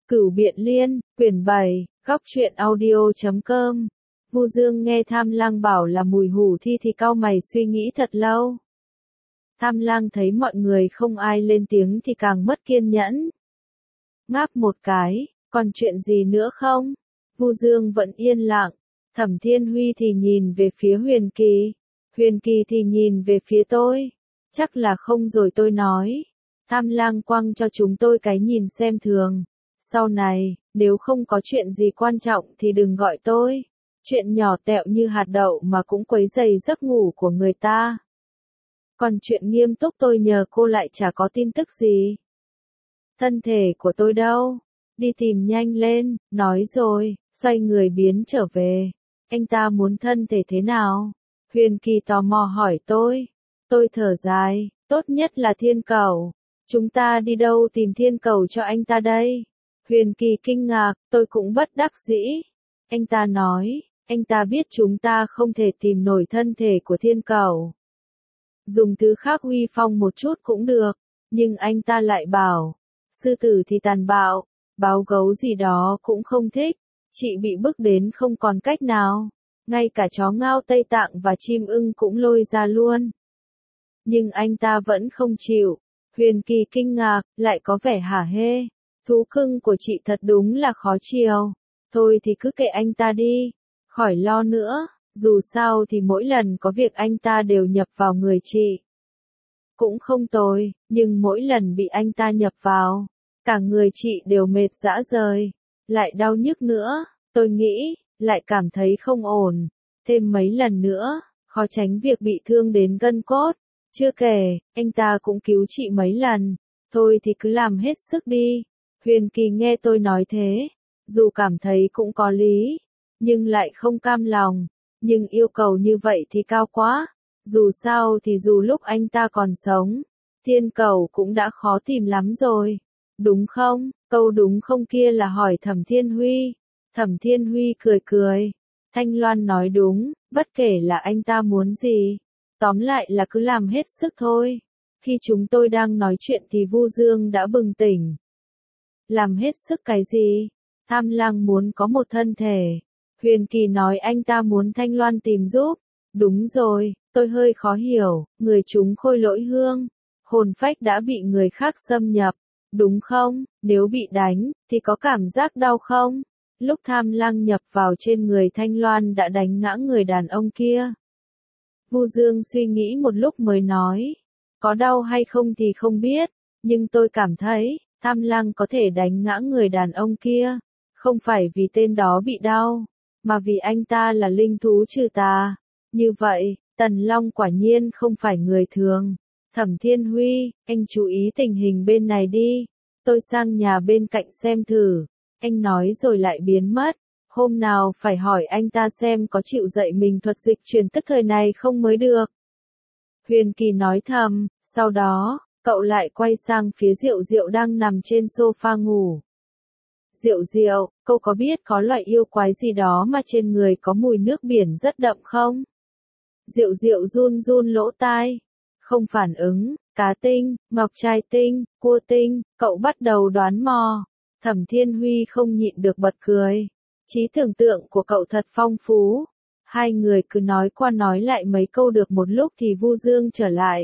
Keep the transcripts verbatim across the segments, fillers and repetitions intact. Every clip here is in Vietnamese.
Cửu Biện Liên, quyển bảy, góc truyện audio chấm com. Vu Dương nghe Tham Lang bảo là mùi hủ thi thì cau mày suy nghĩ thật lâu. Tham Lang thấy mọi người không ai lên tiếng thì càng mất kiên nhẫn. Ngáp một cái, còn chuyện gì nữa không? Vu Dương vẫn yên lặng. Thẩm Thiên Huy thì nhìn về phía Huyền Kỳ. Huyền Kỳ thì nhìn về phía tôi. Chắc là không rồi, tôi nói. Tham Lang quăng cho chúng tôi cái nhìn xem thường. Sau này, nếu không có chuyện gì quan trọng thì đừng gọi tôi. Chuyện nhỏ tẹo như hạt đậu mà cũng quấy rầy giấc ngủ của người ta. Còn chuyện nghiêm túc tôi nhờ cô lại chả có tin tức gì. Thân thể của tôi đâu? Đi tìm nhanh lên, nói rồi, xoay người biến trở về. Anh ta muốn thân thể thế nào? Huyền Kỳ tò mò hỏi tôi. Tôi thở dài, tốt nhất là thiên cầu. Chúng ta đi đâu tìm thiên cầu cho anh ta đây? Huyền Kỳ kinh ngạc, tôi cũng bất đắc dĩ. Anh ta nói, anh ta biết chúng ta không thể tìm nổi thân thể của thiên cầu. Dùng thứ khác uy phong một chút cũng được, nhưng anh ta lại bảo, sư tử thì tàn bạo, báo gấu gì đó cũng không thích, chị bị bức đến không còn cách nào, ngay cả chó ngao Tây Tạng và chim ưng cũng lôi ra luôn. Nhưng anh ta vẫn không chịu. Huyền Kỳ kinh ngạc, lại có vẻ hả hê. Thú cưng của chị thật đúng là khó chiều. Thôi thì cứ kệ anh ta đi, khỏi lo nữa, dù sao thì mỗi lần có việc anh ta đều nhập vào người chị. Cũng không tồi, nhưng mỗi lần bị anh ta nhập vào, cả người chị đều mệt rã rời, lại đau nhức nữa, tôi nghĩ, lại cảm thấy không ổn. Thêm mấy lần nữa, khó tránh việc bị thương đến gân cốt. Chưa kể, anh ta cũng cứu chị mấy lần, thôi thì cứ làm hết sức đi. Huyền Kỳ nghe tôi nói thế, dù cảm thấy cũng có lý, nhưng lại không cam lòng, nhưng yêu cầu như vậy thì cao quá, dù sao thì dù lúc anh ta còn sống, thiên cầu cũng đã khó tìm lắm rồi, đúng không? Câu đúng không kia là hỏi Thẩm Thiên Huy. Thẩm Thiên Huy cười cười, Thanh Loan nói đúng, bất kể là anh ta muốn gì, tóm lại là cứ làm hết sức thôi. Khi chúng tôi đang nói chuyện thì Vu Dương đã bừng tỉnh. Làm hết sức cái gì? Tham Lang muốn có một thân thể. Huyền Kỳ nói anh ta muốn Thanh Loan tìm giúp. Đúng rồi, tôi hơi khó hiểu, người chúng khôi lỗi hương. Hồn phách đã bị người khác xâm nhập, đúng không? Nếu bị đánh, thì có cảm giác đau không? Lúc Tham Lang nhập vào trên người Thanh Loan đã đánh ngã người đàn ông kia. Vu Dương suy nghĩ một lúc mới nói. Có đau hay không thì không biết, nhưng tôi cảm thấy, Tham Lang có thể đánh ngã người đàn ông kia, không phải vì tên đó bị đau, mà vì anh ta là linh thú trừ tà. Như vậy, Tần Long quả nhiên không phải người thường. Thẩm Thiên Huy, anh chú ý tình hình bên này đi, tôi sang nhà bên cạnh xem thử. Anh nói rồi lại biến mất, hôm nào phải hỏi anh ta xem có chịu dạy mình thuật dịch chuyển tức thời này không mới được. Huyền Kỳ nói thầm, sau đó, cậu lại quay sang phía Diệu Diệu đang nằm trên sofa ngủ. Diệu Diệu, cậu có biết có loại yêu quái gì đó mà trên người có mùi nước biển rất đậm không? Diệu Diệu run run lỗ tai. Không phản ứng, cá tinh, ngọc trai tinh, cua tinh, cậu bắt đầu đoán mò. Thẩm Thiên Huy không nhịn được bật cười. Trí tưởng tượng của cậu thật phong phú. Hai người cứ nói qua nói lại mấy câu được một lúc thì Vu Dương trở lại.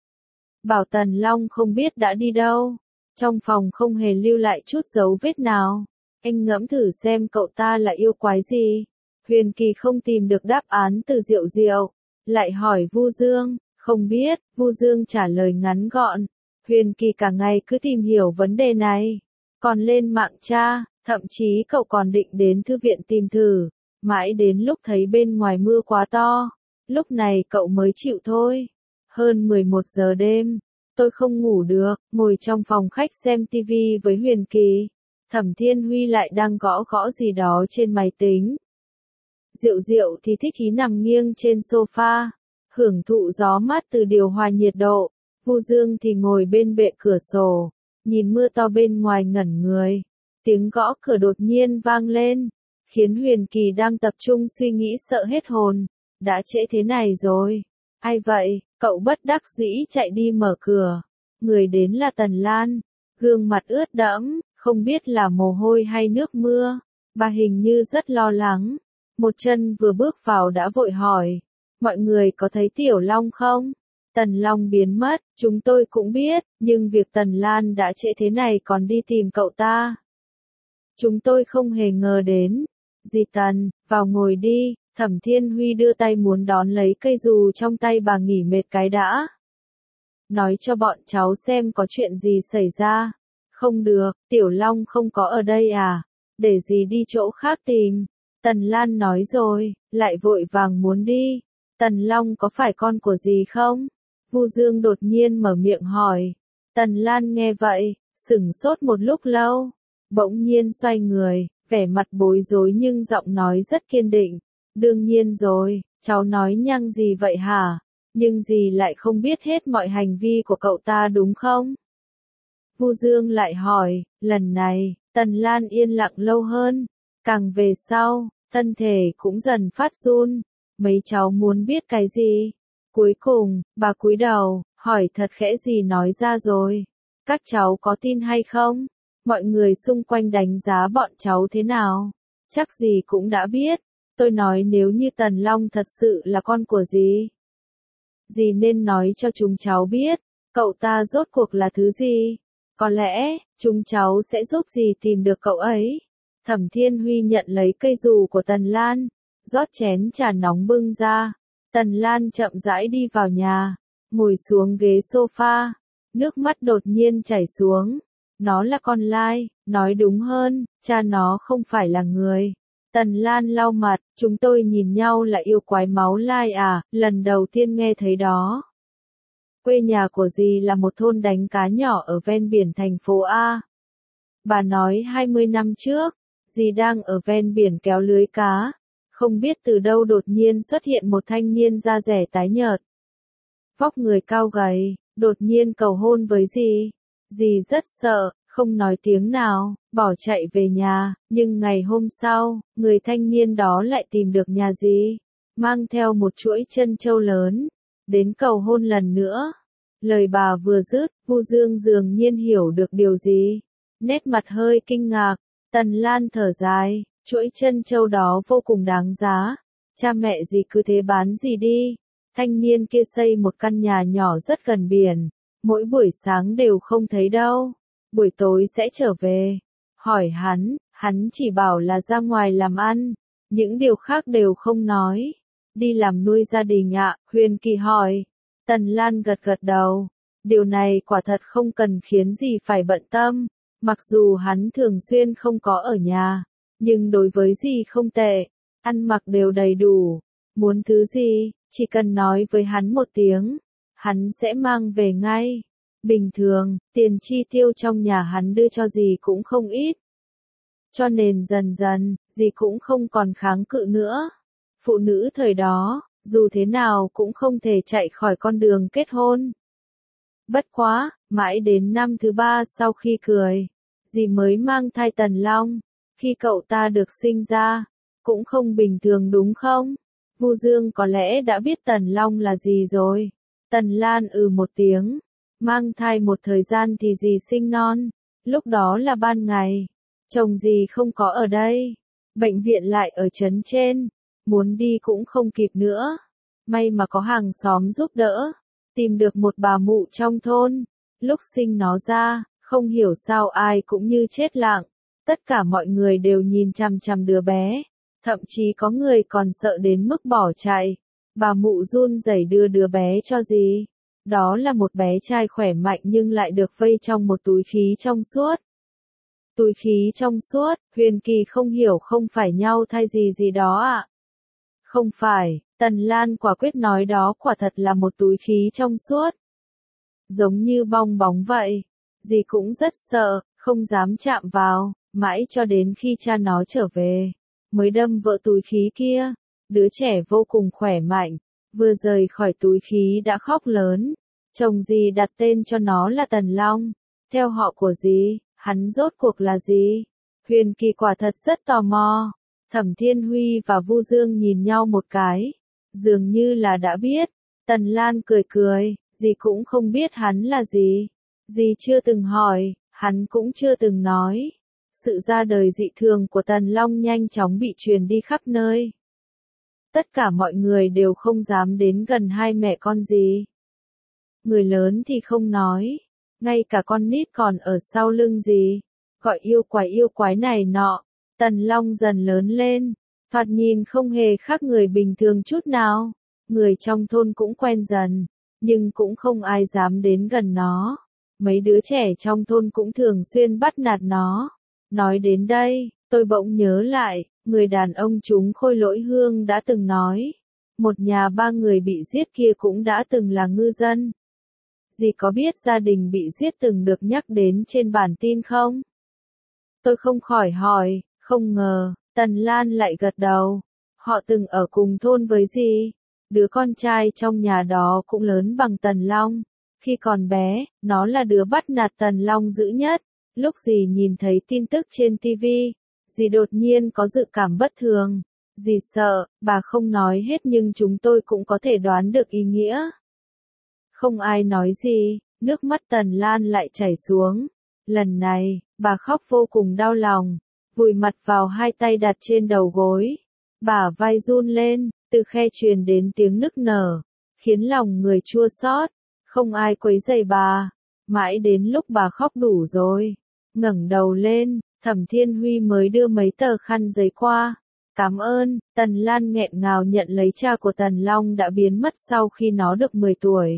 Bảo Tần Long không biết đã đi đâu. Trong phòng không hề lưu lại chút dấu vết nào. Anh ngẫm thử xem cậu ta là yêu quái gì. Huyền Kỳ không tìm được đáp án từ Diệu Diệu. Lại hỏi Vu Dương, không biết, Vu Dương trả lời ngắn gọn. Huyền Kỳ cả ngày cứ tìm hiểu vấn đề này. Còn lên mạng tra, thậm chí cậu còn định đến thư viện tìm thử. Mãi đến lúc thấy bên ngoài mưa quá to. Lúc này cậu mới chịu thôi. Hơn mười một giờ đêm. Tôi không ngủ được, ngồi trong phòng khách xem tivi với Huyền Kỳ. Thẩm Thiên Huy lại đang gõ gõ gì đó trên máy tính. Diệu Diệu thì thích ý nằm nghiêng trên sofa, hưởng thụ gió mát từ điều hòa nhiệt độ. Vu Dương thì ngồi bên bệ cửa sổ, nhìn mưa to bên ngoài ngẩn người. Tiếng gõ cửa đột nhiên vang lên, khiến Huyền Kỳ đang tập trung suy nghĩ sợ hết hồn. Đã trễ thế này rồi. Ai vậy? Cậu bất đắc dĩ chạy đi mở cửa. Người đến là Tần Lan, gương mặt ướt đẫm, không biết là mồ hôi hay nước mưa, bà hình như rất lo lắng. Một chân vừa bước vào đã vội hỏi, mọi người có thấy Tiểu Long không? Tần Long biến mất, chúng tôi cũng biết, nhưng việc Tần Lan đã trễ thế này còn đi tìm cậu ta. Chúng tôi không hề ngờ đến. Dì Tần, vào ngồi đi, Thẩm Thiên Huy đưa tay muốn đón lấy cây dù trong tay bà nghỉ mệt cái đã. Nói cho bọn cháu xem có chuyện gì xảy ra. Không được, Tiểu Long không có ở đây à? Để dì đi chỗ khác tìm. Tần Lan nói rồi, lại vội vàng muốn đi. Tần Long có phải con của dì không? Vu Dương đột nhiên mở miệng hỏi. Tần Lan nghe vậy, sửng sốt một lúc lâu, bỗng nhiên xoay người, vẻ mặt bối rối nhưng giọng nói rất kiên định. Đương nhiên rồi, cháu nói nhăng gì vậy hả? Nhưng dì lại không biết hết mọi hành vi của cậu ta đúng không? Vu Dương lại hỏi, lần này, Tần Lan yên lặng lâu hơn, càng về sau, thân thể cũng dần phát run. Mấy cháu muốn biết cái gì? Cuối cùng, bà cúi đầu, hỏi thật khẽ gì nói ra rồi. Các cháu có tin hay không? Mọi người xung quanh đánh giá bọn cháu thế nào? Chắc dì cũng đã biết. Tôi nói nếu như Tần Long thật sự là con của dì, dì nên nói cho chúng cháu biết, cậu ta rốt cuộc là thứ gì. Có lẽ, chúng cháu sẽ giúp dì tìm được cậu ấy. Thẩm Thiên Huy nhận lấy cây dù của Tần Lan, rót chén trà nóng bưng ra. Tần Lan chậm rãi đi vào nhà, ngồi xuống ghế sofa, nước mắt đột nhiên chảy xuống. Nó là con lai, nói đúng hơn, cha nó không phải là người. Tần Lan lau mặt, chúng tôi nhìn nhau là yêu quái máu lai à, lần đầu tiên nghe thấy đó. Quê nhà của dì là một thôn đánh cá nhỏ ở ven biển thành phố A. Bà nói hai mươi năm trước, dì đang ở ven biển kéo lưới cá. Không biết từ đâu đột nhiên xuất hiện một thanh niên da rẻ tái nhợt. Vóc người cao gầy, đột nhiên cầu hôn với dì. Dì rất sợ, không nói tiếng nào, bỏ chạy về nhà, nhưng ngày hôm sau, người thanh niên đó lại tìm được nhà dì, mang theo một chuỗi trân châu lớn, đến cầu hôn lần nữa. Lời bà vừa dứt, Vu Dương dường nhiên hiểu được điều gì, nét mặt hơi kinh ngạc. Tần Lan thở dài, chuỗi trân châu đó vô cùng đáng giá, cha mẹ dì cứ thế bán dì đi. Thanh niên kia xây một căn nhà nhỏ rất gần biển, mỗi buổi sáng đều không thấy đâu, buổi tối sẽ trở về. Hỏi hắn, hắn chỉ bảo là ra ngoài làm ăn, những điều khác đều không nói. Đi làm nuôi gia đình ạ, Huyền Kỳ hỏi. Tần Lan gật gật đầu, điều này quả thật không cần khiến dì phải bận tâm, mặc dù hắn thường xuyên không có ở nhà, nhưng đối với dì không tệ, ăn mặc đều đầy đủ, muốn thứ gì, chỉ cần nói với hắn một tiếng, hắn sẽ mang về ngay. Bình thường, tiền chi tiêu trong nhà hắn đưa cho dì cũng không ít. Cho nên dần dần, dì cũng không còn kháng cự nữa. Phụ nữ thời đó, dù thế nào cũng không thể chạy khỏi con đường kết hôn. Bất quá, mãi đến năm thứ ba sau khi cười, dì mới mang thai Tần Long. Khi cậu ta được sinh ra, cũng không bình thường đúng không? Vu Dương có lẽ đã biết Tần Long là gì rồi. Tần Lan ừ một tiếng. Mang thai một thời gian thì dì sinh non. Lúc đó là ban ngày. Chồng dì không có ở đây. Bệnh viện lại ở trấn trên. Muốn đi cũng không kịp nữa. May mà có hàng xóm giúp đỡ. Tìm được một bà mụ trong thôn. Lúc sinh nó ra, không hiểu sao ai cũng như chết lặng. Tất cả mọi người đều nhìn chằm chằm đứa bé. Thậm chí có người còn sợ đến mức bỏ chạy. Bà mụ run rẩy đưa đứa bé cho dì. Đó là một bé trai khỏe mạnh nhưng lại được vây trong một túi khí trong suốt. Túi khí trong suốt, Huyền Kỳ không hiểu không phải nhau thai gì gì đó ạ. À? Không phải, Tần Lan quả quyết nói đó quả thật là một túi khí trong suốt. Giống như bong bóng vậy. Dì cũng rất sợ, không dám chạm vào, mãi cho đến khi cha nó trở về, mới đâm vỡ túi khí kia. Đứa trẻ vô cùng khỏe mạnh, vừa rời khỏi túi khí đã khóc lớn. Chồng dì đặt tên cho nó là Tần Long. Theo họ của dì, hắn rốt cuộc là gì? Huyền Kỳ quả thật rất tò mò. Thẩm Thiên Huy và Vu Dương nhìn nhau một cái, dường như là đã biết. Tần Lan cười cười, dì cũng không biết hắn là gì. Dì chưa từng hỏi, Hắn cũng chưa từng nói. Sự ra đời dị thường của Tần Long nhanh chóng bị truyền đi khắp nơi. Tất cả mọi người đều không dám đến gần hai mẹ con dì. Người lớn thì không nói, ngay cả con nít còn ở sau lưng dì, gọi yêu quái yêu quái này nọ. Tần Long dần lớn lên, thoạt nhìn không hề khác người bình thường chút nào. Người trong thôn cũng quen dần, nhưng cũng không ai dám đến gần nó. Mấy đứa trẻ trong thôn cũng thường xuyên bắt nạt nó. Nói đến đây, tôi bỗng nhớ lại, người đàn ông chúng Khôi Lỗi Hương đã từng nói. Một nhà ba người bị giết kia cũng đã từng là ngư dân. Dì có biết gia đình bị giết từng được nhắc đến trên bản tin không? Tôi không khỏi hỏi, không ngờ, Tần Lan lại gật đầu. Họ từng ở cùng thôn với dì. Đứa con trai trong nhà đó cũng lớn bằng Tần Long. Khi còn bé, nó là đứa bắt nạt Tần Long dữ nhất. Lúc dì nhìn thấy tin tức trên ti vi, dì đột nhiên có dự cảm bất thường. Dì sợ, bà không nói hết nhưng chúng tôi cũng có thể đoán được ý nghĩa. Không ai nói gì, nước mắt Tần Lan lại chảy xuống. Lần này, bà khóc vô cùng đau lòng, vùi mặt vào hai tay đặt trên đầu gối. Bả vai run lên, từ khe truyền đến tiếng nức nở, khiến lòng người chua xót. Không ai quấy rầy bà, mãi đến lúc bà khóc đủ rồi, ngẩng đầu lên, Thẩm Thiên Huy mới đưa mấy tờ khăn giấy qua. Cảm ơn. Tần Lan nghẹn ngào nhận lấy cha của Tần Long đã biến mất sau khi nó được mười tuổi.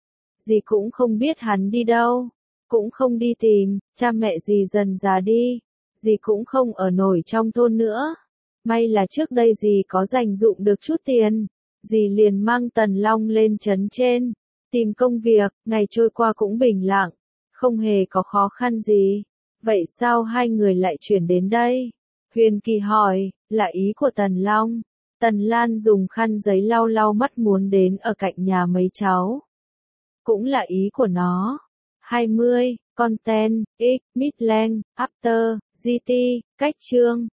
Dì cũng không biết hắn đi đâu, cũng không đi tìm, cha mẹ dì dần già đi, dì cũng không ở nổi trong thôn nữa. May là trước đây dì có dành dụm được chút tiền, dì liền mang Tần Long lên trấn trên, tìm công việc. Ngày trôi qua cũng bình lặng, không hề có khó khăn gì. Vậy sao hai người lại chuyển đến đây? Huyền Kỳ hỏi, là ý của Tần Long. Tần Lan dùng khăn giấy lau lau mắt muốn đến ở cạnh nhà mấy cháu. Cũng là ý của nó. hai mươi, content, x, midland, after, gt, cách chương.